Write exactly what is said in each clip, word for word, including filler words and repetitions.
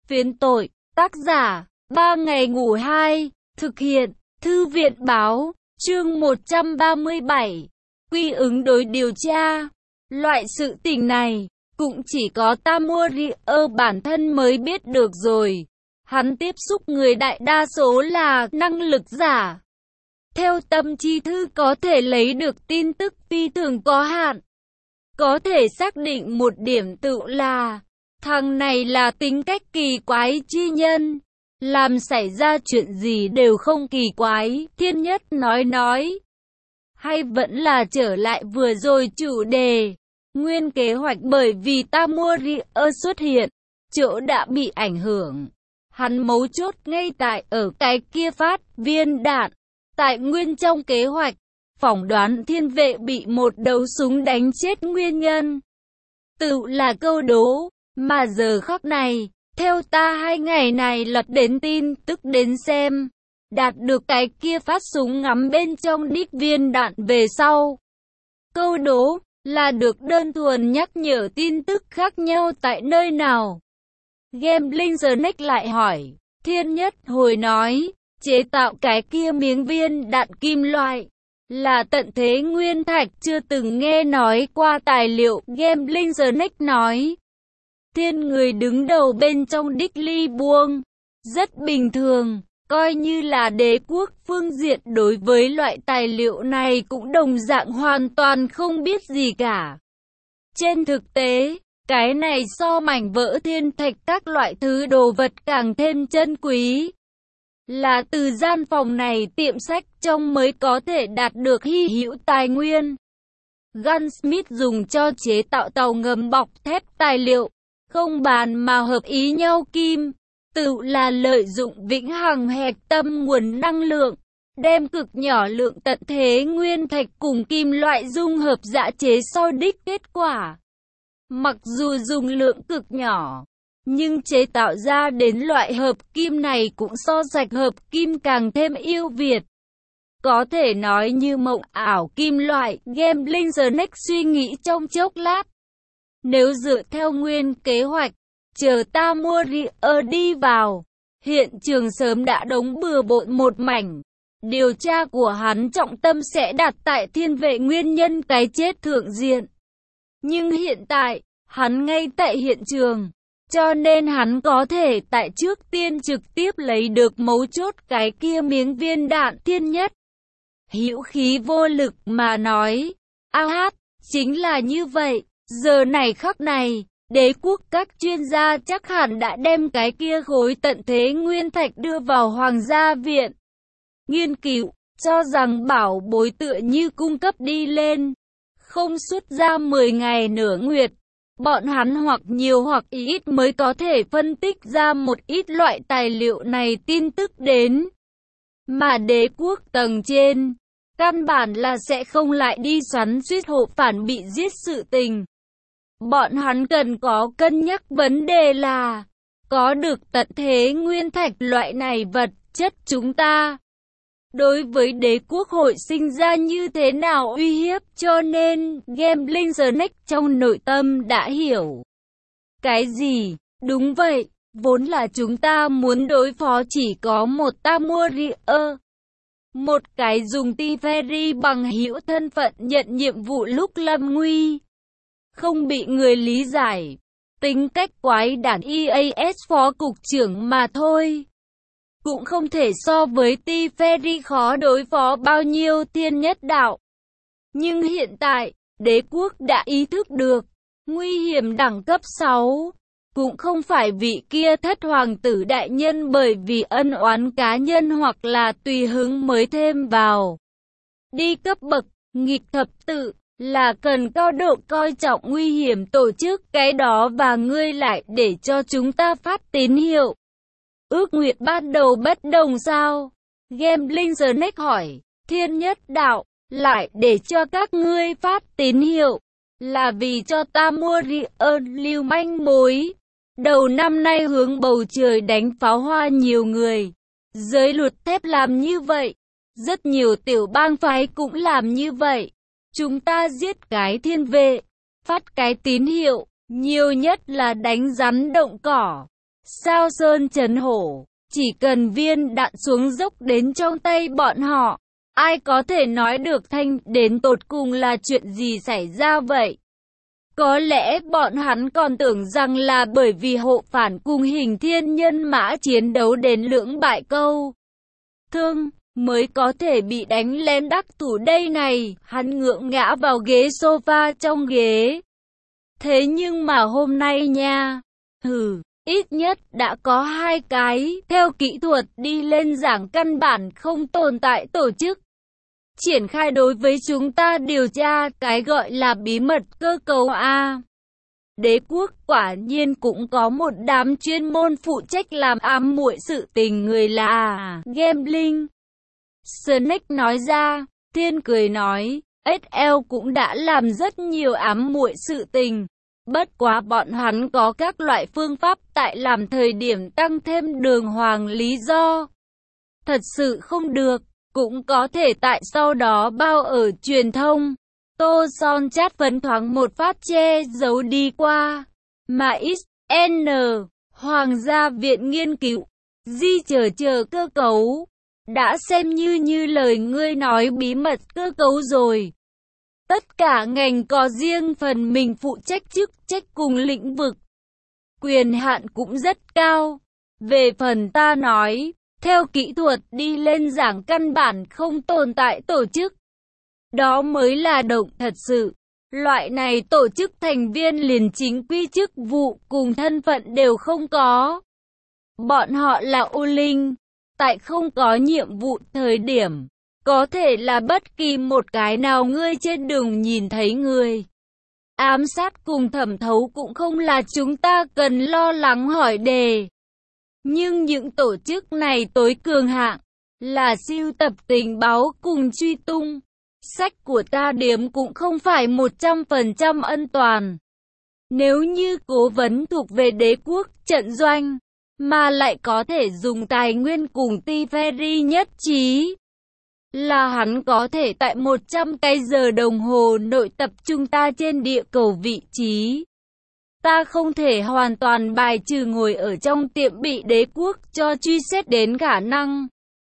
Phiến tội, tác giả, ba ngày ngủ hai, thực hiện, Thư viện báo, chương một trăm ba mươi bảy, quy ứng đối điều tra. Loại sự tình này, cũng chỉ có Tamurier bản thân mới biết được rồi. Hắn tiếp xúc người đại đa số là năng lực giả. Theo tâm chi thư có thể lấy được tin tức phi thường có hạn. Có thể xác định một điểm tự là, thằng này là tính cách kỳ quái chi nhân. Làm xảy ra chuyện gì đều không kỳ quái, Thiên Nhất nói nói. Hay vẫn là trở lại vừa rồi chủ đề. Nguyên kế hoạch bởi vì Tamurier xuất hiện, chỗ đã bị ảnh hưởng. Hắn mấu chốt ngay tại ở cái kia phát viên đạn. Tại nguyên trong kế hoạch, phỏng đoán thiên vệ bị một đấu súng đánh chết nguyên nhân. Tự là câu đố, mà giờ khắc này, theo ta hai ngày này lật đến tin tức đến xem, đạt được cái kia phát súng ngắm bên trong đích viên đạn về sau. Câu đố là được đơn thuần nhắc nhở tin tức khác nhau tại nơi nào. Gambling Snack lại hỏi, Thiên Nhất hồi nói, chế tạo cái kia miếng viên đạn kim loại là tận thế nguyên thạch, chưa từng nghe nói qua tài liệu. Gambling Snack nói, Thiên người đứng đầu bên đích Dickly buông, rất bình thường, coi như là đế quốc phương diện đối với loại tài liệu này cũng đồng dạng hoàn toàn không biết gì cả. Trên thực tế, cái này so mảnh vỡ thiên thạch các loại thứ đồ vật càng thêm chân quý. Là từ gian phòng này tiệm sách trong mới có thể đạt được hy hữu tài nguyên. Gunsmith dùng cho chế tạo tàu ngầm bọc thép tài liệu, không bàn mà hợp ý nhau kim, tự là lợi dụng vĩnh hằng hạch tâm nguồn năng lượng, đem cực nhỏ lượng tận thế nguyên thạch cùng kim loại dung hợp dã chế sau đích kết quả. Mặc dù dùng lượng cực nhỏ, nhưng chế tạo ra đến loại hợp kim này cũng so sạch hợp kim càng thêm ưu việt. Có thể nói như mộng ảo kim loại. Gambling Snack suy nghĩ trong chốc lát. Nếu dựa theo nguyên kế hoạch, chờ Tamurier đi vào, hiện trường sớm đã đống bừa bộn một mảnh. Điều tra của hắn trọng tâm sẽ đặt tại thiên vệ nguyên nhân cái chết thượng diện. Nhưng hiện tại, hắn ngay tại hiện trường, cho nên hắn có thể tại trước tiên trực tiếp lấy được mấu chốt cái kia miếng viên đạn. Thiên Nhất hữu khí vô lực mà nói, a hát, chính là như vậy. Giờ này khắc này, đế quốc các chuyên gia chắc hẳn đã đem cái kia khối tận thế nguyên thạch đưa vào Hoàng gia viện nghiên cứu, cho rằng bảo bối tựa như cung cấp đi lên. Không xuất ra mười ngày nửa nguyệt, bọn hắn hoặc nhiều hoặc ít mới có thể phân tích ra một ít loại tài liệu này tin tức đến. Mà đế quốc tầng trên, căn bản là sẽ không lại đi xoắn suýt hộ phản bị giết sự tình. Bọn hắn cần có cân nhắc vấn đề là, có được tận thế nguyên thạch loại này vật chất chúng ta đối với đế quốc hội sinh ra như thế nào uy hiếp, cho nên Gambling Snack trong nội tâm đã hiểu. Cái gì? Đúng vậy, vốn là chúng ta muốn đối phó chỉ có một Tamurier. Một cái dùng Tiferi bằng hữu thân phận nhận nhiệm vụ lúc lâm nguy. Không bị người lý giải. Tính cách quái đản e a ét phó cục trưởng mà thôi. Cũng không thể so với Tiferi khó đối phó bao nhiêu. Thiên Nhất đạo. Nhưng hiện tại, đế quốc đã ý thức được, nguy hiểm đẳng cấp sáu. Cũng không phải vị kia thất hoàng tử đại nhân bởi vì ân oán cá nhân hoặc là tùy hứng mới thêm vào. Đi cấp bậc, nghịch thập tự, là cần cao độ coi trọng nguy hiểm tổ chức cái đó và ngươi lại để cho chúng ta phát tín hiệu. Ước nguyện ban đầu bất đồng sao? Gambling Snack hỏi, Thiên Nhất đạo, lại để cho các ngươi phát tín hiệu, là vì cho Tamurier lưu manh mối. Đầu năm nay hướng bầu trời đánh pháo hoa nhiều người. Giới luật thép làm như vậy. Rất nhiều tiểu bang phái cũng làm như vậy. Chúng ta giết cái thiên vệ, phát cái tín hiệu, nhiều nhất là đánh rắn động cỏ. sao sơn chấn hổ, chỉ cần viên đạn xuống dốc đến trong tay bọn họ, ai có thể nói được thanh đến tột cùng là chuyện gì xảy ra vậy? Có lẽ bọn hắn còn tưởng rằng là bởi vì hộ phản cùng Hình Thiên Nhân Mã chiến đấu đến lưỡng bại câu thương, mới có thể bị đánh lén đắc thủ đây này. Hắn ngượng ngã vào ghế sofa trong ghế. Thế nhưng mà hôm nay nha, hừ, ít nhất đã có hai cái, theo kỹ thuật đi lên giảng căn bản không tồn tại tổ chức. Triển khai đối với chúng ta điều tra cái gọi là bí mật cơ cấu A. Đế quốc quả nhiên cũng có một đám chuyên môn phụ trách làm ám muội sự tình người là Gambling. Snake nói ra, Thiên cười nói, ét lờ cũng đã làm rất nhiều ám muội sự tình. Bất quá bọn hắn có các loại phương pháp tại làm thời điểm tăng thêm đường hoàng lý do. Thật sự không được, cũng có thể tại sau đó bao ở truyền thông. Tô Son chát vấn thoáng một phát che giấu đi qua. Mà ích en Hoàng gia viện nghiên cứu, di chờ chờ cơ cấu. Đã xem như như lời ngươi nói bí mật cơ cấu rồi. Tất cả ngành có riêng phần mình phụ trách chức trách cùng lĩnh vực. Quyền hạn cũng rất cao. Về phần ta nói, theo kỹ thuật đi lên giảng căn bản không tồn tại tổ chức. Đó mới là động thật sự. Loại này tổ chức thành viên liền chính quy chức vụ cùng thân phận đều không có. Bọn họ là ô linh. Tại không có nhiệm vụ thời điểm, có thể là bất kỳ một cái nào ngươi trên đường nhìn thấy người. Ám sát cùng thẩm thấu cũng không là chúng ta cần lo lắng hỏi đề. Nhưng những tổ chức này tối cường hạng, là sưu tập tình báo cùng truy tung. Sách của ta điểm cũng không phải một trăm phần trăm an toàn. Nếu như cố vấn thuộc về đế quốc trận doanh, mà lại có thể dùng tài nguyên cùng Tiferi nhất trí, là hắn có thể tại một trăm cái giờ đồng hồ nội tập trung ta trên địa cầu vị trí. Ta không thể hoàn toàn bài trừ ngồi ở trong tiệm bị đế quốc cho truy xét đến khả năng.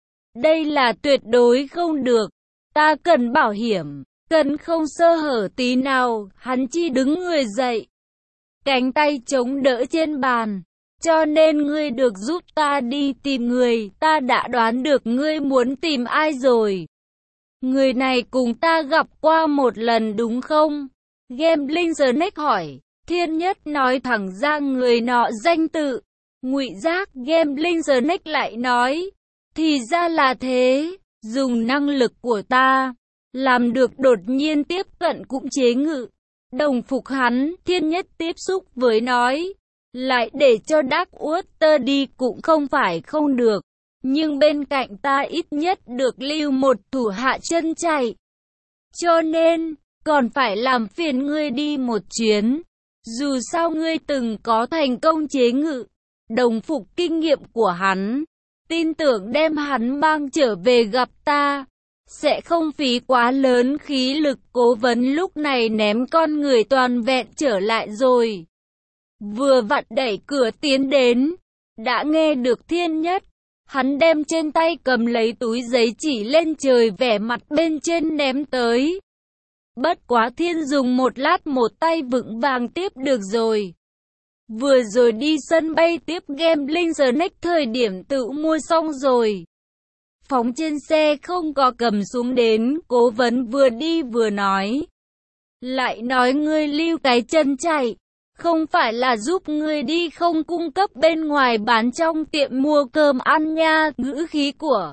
Đây là tuyệt đối không được. Ta cần bảo hiểm, cần không sơ hở tí nào. Hắn chi đứng người dậy, cánh tay chống đỡ trên bàn. Cho nên ngươi được giúp ta đi tìm người, ta đã đoán được ngươi muốn tìm ai rồi. Người này cùng ta gặp qua một lần đúng không? Gambling Snake hỏi. Thiên Nhất nói thẳng ra người nọ danh tự. Ngụy Giác. Gambling Snake lại nói. Thì ra là thế, dùng năng lực của ta, làm được đột nhiên tiếp cận cũng chế ngự. Đồng phục hắn, Thiên Nhất tiếp xúc với nói. Lại để cho Dark Water đi cũng không phải không được. Nhưng bên cạnh ta ít nhất được lưu một thủ hạ chân chạy. Cho nên, còn phải làm phiền ngươi đi một chuyến. Dù sao ngươi từng có thành công chế ngự. Đồng phục kinh nghiệm của hắn, tin tưởng đem hắn mang trở về gặp ta, sẽ không phí quá lớn khí lực. Cố vấn lúc này ném con người toàn vẹn trở lại rồi. Vừa vặn đẩy cửa tiến đến, đã nghe được Thiên Nhất. Hắn đem trên tay cầm lấy túi giấy chỉ lên trời, vẻ mặt bên trên ném tới. Bất quá Thiên dùng một lát một tay vững vàng tiếp được rồi. Vừa rồi đi sân bay tiếp Gambling Snake thời điểm tự mua xong rồi. Phóng trên xe không có cầm xuống đến. Cố vấn vừa đi vừa nói. Lại nói ngươi lưu cái chân chạy, không phải là giúp ngươi đi không cung cấp bên ngoài bán trong tiệm mua cơm ăn nha. Ngữ khí của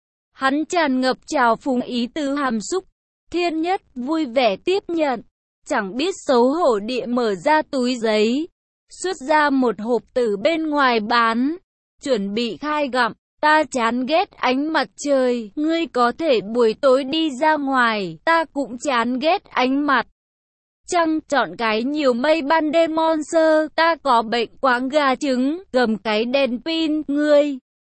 hắn tràn ngập trào phúng ý tứ hàm xúc. Thiên Nhất vui vẻ tiếp nhận, chẳng biết xấu hổ địa mở ra túi giấy, xuất ra một hộp từ bên ngoài bán, chuẩn bị khai gặm. Ta chán ghét ánh mặt trời, ngươi có thể buổi tối đi ra ngoài, ta cũng chán ghét ánh mặt trăng, chọn cái nhiều mây ban đêm monster, ta có bệnh quáng gà trứng, gầm cái đèn pin. Ngươi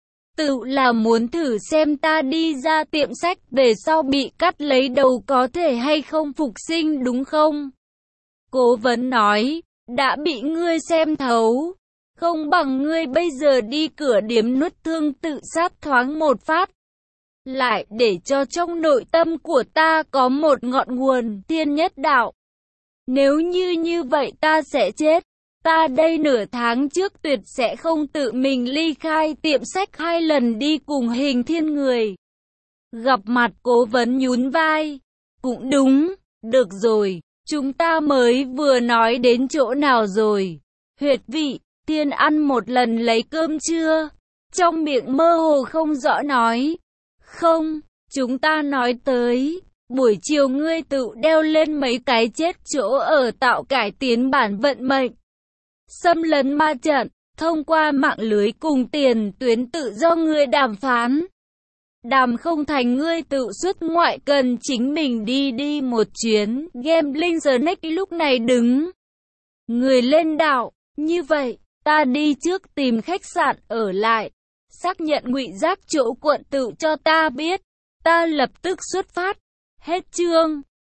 tự là muốn thử xem ta đi ra tiệm sách về sau bị cắt lấy đầu có thể hay không phục sinh đúng không? Cố vấn nói, đã bị ngươi xem thấu, Không bằng ngươi bây giờ đi cửa điếm nuốt thương tự sát thoáng một phát. Lại để cho trong nội tâm của ta có một ngọn nguồn thiên nhất đạo. Nếu như như vậy ta sẽ chết. Ta đây nửa tháng trước tuyệt sẽ không tự mình ly khai tiệm sách hai lần đi cùng Hình Thiên người. Gặp mặt Cố Vấn nhún vai. Cũng đúng, được rồi, chúng ta mới vừa nói đến chỗ nào rồi. Huyệt vị, tiên ăn một lần lấy cơm chưa? Trong miệng mơ hồ không rõ nói. Không, chúng ta nói tới, buổi chiều ngươi tự đeo lên mấy cái chết chỗ ở tạo cải tiến bản vận mệnh. Xâm lấn ma trận, thông qua mạng lưới cùng tiền tuyến tự do ngươi đàm phán. Đàm không thành ngươi tự xuất ngoại cần chính mình đi đi một chuyến. Gambling Snake lúc này đứng. Người lên đảo, như vậy, ta đi trước tìm khách sạn ở lại. Xác nhận ngụy giác chỗ quận tự cho ta biết. Ta lập tức xuất phát. Hết chương.